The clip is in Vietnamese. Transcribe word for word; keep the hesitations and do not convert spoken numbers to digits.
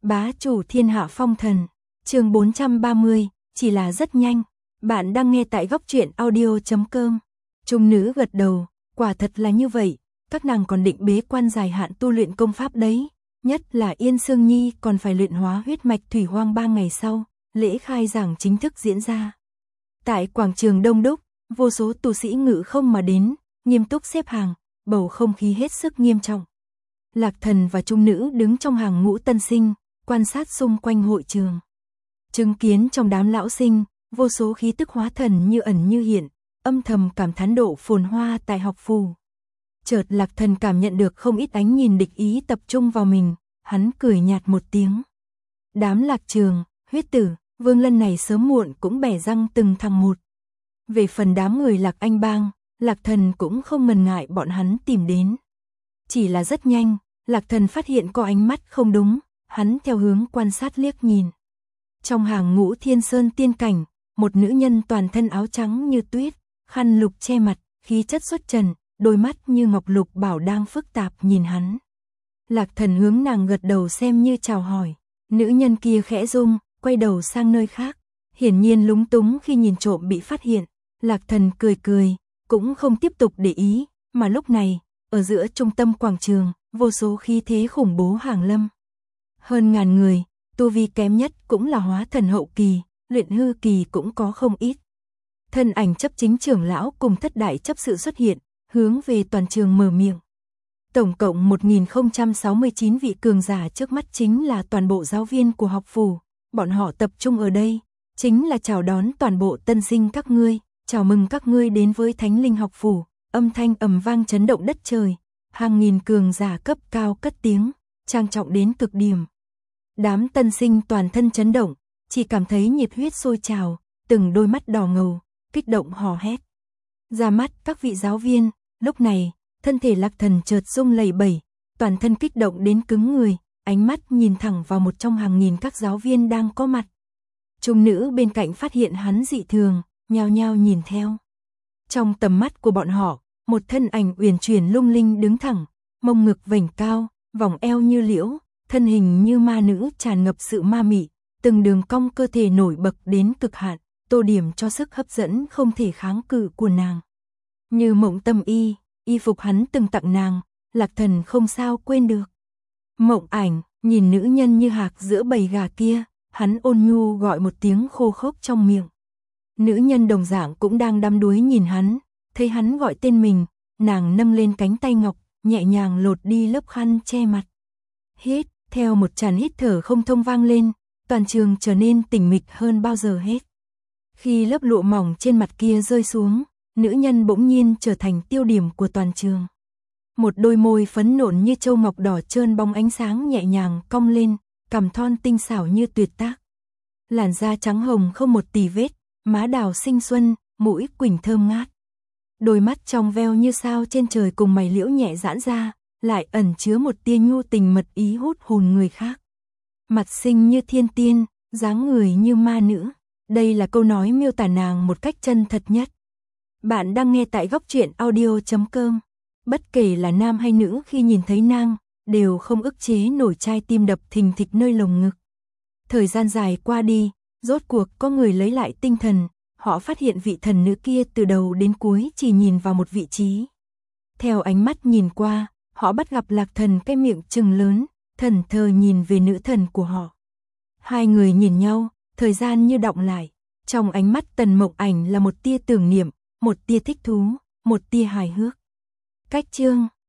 Bá chủ thiên hạ phong thần, chương bốn trăm ba mươi, chỉ là rất nhanh. Bạn đang nghe tại góc truyện audio chấm com. Trung nữ gật đầu, quả thật là như vậy, các nàng còn định bế quan dài hạn tu luyện công pháp đấy, nhất là Yên Sương Nhi còn phải luyện hóa huyết mạch thủy hoang ba ngày sau, lễ khai giảng chính thức diễn ra. Tại quảng trường đông đúc, vô số tu sĩ ngự không mà đến, nghiêm túc xếp hàng, bầu không khí hết sức nghiêm trọng. Lạc Thần và Trung nữ đứng trong hàng ngũ tân sinh, quan sát xung quanh hội trường. Chứng kiến trong đám lão sinh, vô số khí tức hóa thần như ẩn như hiện, âm thầm cảm thán độ phồn hoa tại học phù. Chợt Lạc Thần cảm nhận được không ít ánh nhìn địch ý tập trung vào mình, hắn cười nhạt một tiếng. Đám Lạc Trường, Huyết Tử, Vương Lân này sớm muộn cũng bẻ răng từng thằng một. Về phần đám người Lạc Anh Bang, Lạc Thần cũng không ngần ngại bọn hắn tìm đến. Chỉ là rất nhanh, Lạc Thần phát hiện có ánh mắt không đúng, hắn theo hướng quan sát liếc nhìn. Trong hàng ngũ Thiên Sơn tiên cảnh, một nữ nhân toàn thân áo trắng như tuyết, khăn lục che mặt, khí chất xuất trần, đôi mắt như ngọc lục bảo đang phức tạp nhìn hắn. Lạc Thần hướng nàng gật đầu xem như chào hỏi, nữ nhân kia khẽ rung, quay đầu sang nơi khác, hiển nhiên lúng túng khi nhìn trộm bị phát hiện. Lạc Thần cười cười, cũng không tiếp tục để ý, mà lúc này, ở giữa trung tâm quảng trường, vô số khí thế khủng bố hàng lâm. Hơn ngàn người, tu vi kém nhất cũng là hóa thần hậu kỳ, luyện hư kỳ cũng có không ít. Thân ảnh chấp chính trưởng lão cùng thất đại chấp sự xuất hiện, hướng về toàn trường mở miệng. Tổng cộng một nghìn không trăm sáu mươi chín vị cường giả trước mắt chính là toàn bộ giáo viên của học phủ, bọn họ tập trung ở đây, chính là chào đón toàn bộ tân sinh các ngươi, chào mừng các ngươi đến với Thánh Linh học phủ. Âm thanh ầm vang chấn động đất trời, hàng nghìn cường giả cấp cao cất tiếng, trang trọng đến cực điểm. Đám tân sinh toàn thân chấn động, chỉ cảm thấy nhiệt huyết sôi trào, từng đôi mắt đỏ ngầu, kích động hò hét. Ra mắt các vị giáo viên, lúc này, thân thể Lạc Thần chợt rung lẩy bẩy, toàn thân kích động đến cứng người, ánh mắt nhìn thẳng vào một trong hàng nghìn các giáo viên đang có mặt. Trung nữ bên cạnh phát hiện hắn dị thường, nhao nhao nhìn theo. Trong tầm mắt của bọn họ, một thân ảnh uyển chuyển lung linh đứng thẳng, mông ngực vểnh cao, vòng eo như liễu, thân hình như ma nữ tràn ngập sự ma mị, từng đường cong cơ thể nổi bật đến cực hạn, tô điểm cho sức hấp dẫn không thể kháng cự của nàng. Như Mộng Tâm y, y phục hắn từng tặng nàng, Lạc Thần không sao quên được. Mộng Ảnh, nhìn nữ nhân như hạc giữa bầy gà kia, hắn ôn nhu gọi một tiếng khô khốc trong miệng. Nữ nhân đồng dạng cũng đang đăm đuối nhìn hắn, thấy hắn gọi tên mình, nàng nâng lên cánh tay ngọc, nhẹ nhàng lột đi lớp khăn che mặt. Hít, theo một tràn hít thở không thông vang lên, toàn trường trở nên tĩnh mịch hơn bao giờ hết. Khi lớp lụa mỏng trên mặt kia rơi xuống, nữ nhân bỗng nhiên trở thành tiêu điểm của toàn trường. Một đôi môi phấn nộn như châu ngọc đỏ trơn bóng ánh sáng nhẹ nhàng cong lên, cằm thon tinh xảo như tuyệt tác. Làn da trắng hồng không một tì vết, má đào xinh xuân, mũi quỳnh thơm ngát. Đôi mắt trong veo như sao trên trời cùng mày liễu nhẹ giãn ra, lại ẩn chứa một tia nhu tình mật ý hút hồn người khác. Mặt xinh như thiên tiên, dáng người như ma nữ. Đây là câu nói miêu tả nàng một cách chân thật nhất. Bạn đang nghe tại góc truyện audio chấm com. Bất kể là nam hay nữ khi nhìn thấy nàng, đều không ức chế nổi trái tim đập thình thịch nơi lồng ngực. Thời gian dài qua đi, rốt cuộc có người lấy lại tinh thần. Họ phát hiện vị thần nữ kia từ đầu đến cuối chỉ nhìn vào một vị trí. Theo ánh mắt nhìn qua, họ bắt gặp Lạc Thần cái miệng trừng lớn, thần thờ nhìn về nữ thần của họ. Hai người nhìn nhau, thời gian như đọng lại. Trong ánh mắt Tần Mộng Ảnh là một tia tưởng niệm, một tia thích thú, một tia hài hước. Cách chương